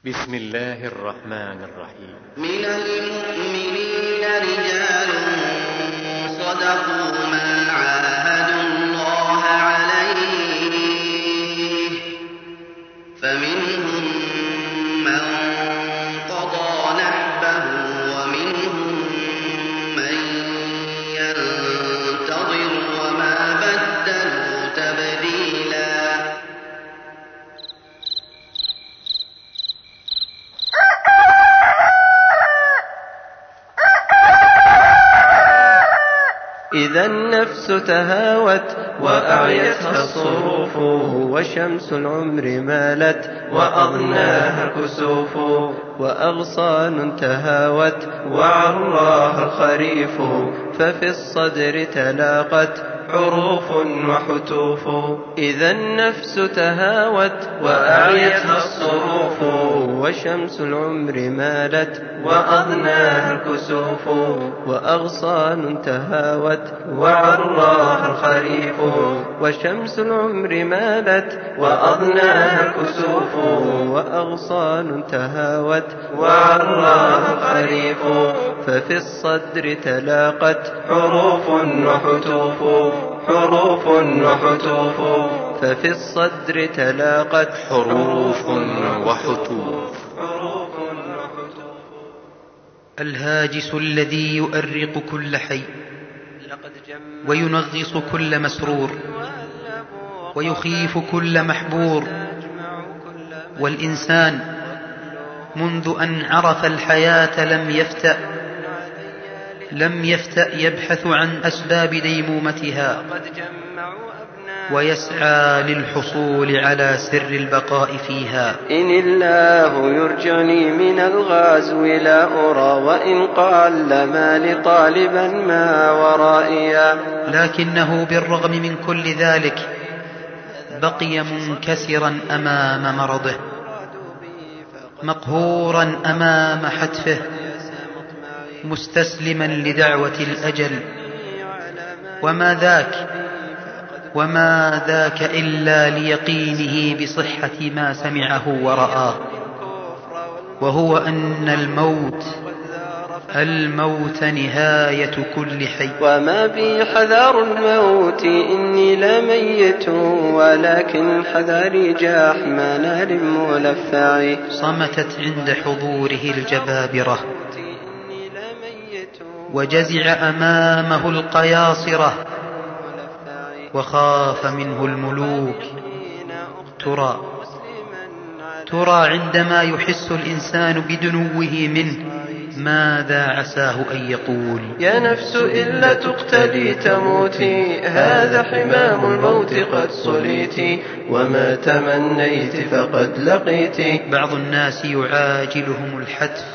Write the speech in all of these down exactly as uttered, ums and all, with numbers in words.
بسم الله الرحمن الرحيم. من المؤمنين رجال صدقوا ما عاهدوا الله عليه فمنهم من قضى نحبه ومنهم من ينتظر وما بدلوا تبديلا. إذا النفس تهاوت وأعيتها الصروف وشمس العمر مالت وأضناها الكسوف وأغصان تهاوت وعراها الخريف ففي الصدر تلاقت حروف وحتوف. إذا النفس تهاوت وأعيتها الصروف وشمس العمر مالت وأضناها الكسوف وأغصان تهاوت وعراها الخريف وشمس العمر مالت وأضناها الكسوف وأغصان تهاوت وعراها الخريف ففي الصدر تلاقت حروف وحتوف حروف وحتوف ففي الصدر تلاقت حروف وحتوف. الهاجس الذي يؤرق كل حي وينغص كل مسرور ويخيف كل محبور. والإنسان منذ أن عرف الحياة لم يفتأ لم يفتأ يبحث عن أسباب ديمومتها ويسعى للحصول على سر البقاء فيها. إن الله يرجعني من الغزو لا أرى وإن قال ما لطالبا ما ورائيا. لكنه بالرغم من كل ذلك بقي منكسرا أمام مرضه مقهورا أمام حتفه مستسلما لدعوة الأجل. وما ذاك وما ذاك إلا ليقينه بصحة ما سمعه ورآه، وهو أن الموت الموت نهاية كل حي. وما بي حذر الموت إني لميت ولكن حذري جاح منال ملفع. صمتت عند حضوره الجبابرة وجزع أمامه القياصرة وخاف منه الملوك. ترى ترى عندما يحس الإنسان بدنوه منه ماذا عساه أن يقول؟ يا نفس إلا تقتلي تموتي هذا حمام الموت قد صليت وما تمنيت فقد لقيت. بعض الناس يعاجلهم الحتف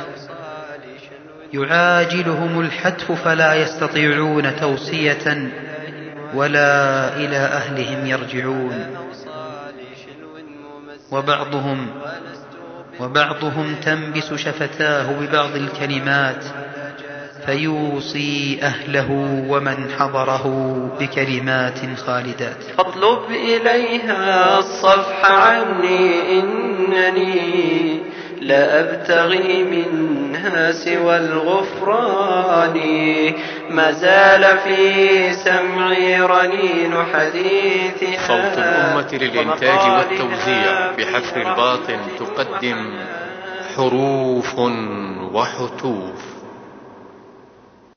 يعاجلهم الحتف فلا يستطيعون توصية ولا إلى أهلهم يرجعون. وبعضهم وبعضهم تنبس شفتاه ببعض الكلمات فيوصي أهله ومن حضره بكلمات خالدات. فاطلب إليها الصفح عني إنني لا أبتغي منها سوى الغفران. ما زال في سمعي رنين حديثها. صوت الأمة للإنتاج والتوزيع بحفر الباطن تقدم حروف وحتوف.